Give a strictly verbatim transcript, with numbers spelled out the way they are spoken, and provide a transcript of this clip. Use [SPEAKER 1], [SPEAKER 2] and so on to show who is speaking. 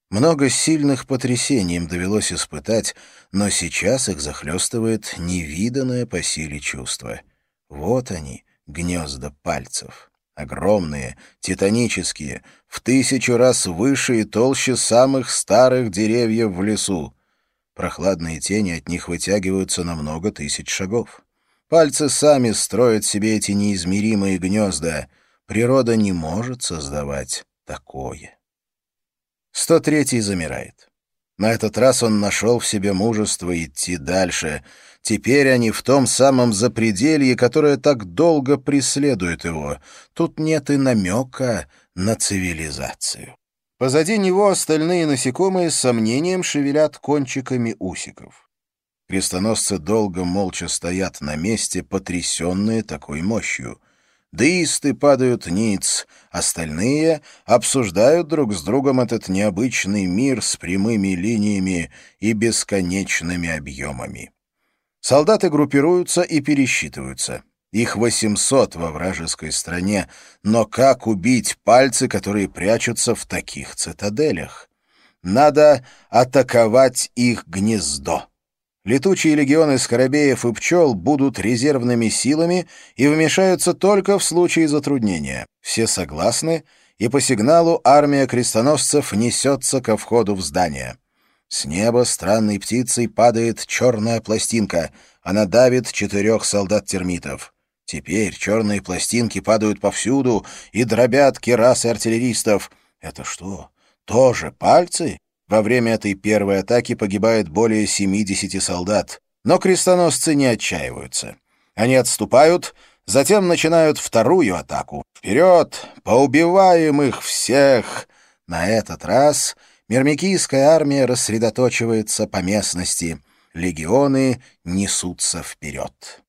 [SPEAKER 1] Много сильных потрясений им довелось испытать, но сейчас их захлестывает невиданное по силе чувство. Вот они, гнезда пальцев. Огромные, титанические, в тысячу раз выше и толще самых старых деревьев в лесу. Прохладные тени от них вытягиваются на много тысяч шагов. Пальцы сами строят себе эти неизмеримые гнезда. Природа не может создавать такое. сто третий замирает. На этот раз он нашел в себе мужество идти дальше. Теперь они в том самом запределье, которое так долго преследует его. Тут нет и намека на цивилизацию. Позади него остальные насекомые с сомнением шевелят кончиками усиков. Крестоносцы долго молча стоят на месте, потрясенные такой мощью. Деисты падают ниц, остальные обсуждают друг с другом этот необычный мир с прямыми линиями и бесконечными объемами. Солдаты группируются и пересчитываются. Их восемьсот во вражеской стране, но как убить пальцы, которые прячутся в таких цитаделях? Надо атаковать их гнездо. Летучие легионы скоробеев и пчел будут резервными силами и вмешаются только в случае затруднения. Все согласны, и по сигналу армия крестоносцев несется ко входу в здание. С неба странной птицей падает черная пластинка. Она давит четырех солдат-термитов. Теперь черные пластинки падают повсюду и дробят кирасы артиллеристов. Это что, тоже пальцы? Во время этой первой атаки погибает более семидесяти солдат. Но крестоносцы не отчаиваются. Они отступают, затем начинают вторую атаку. Вперед! Поубиваем их всех! На этот раз мирмикийская армия рассредоточивается по местности. Легионы несутся вперед.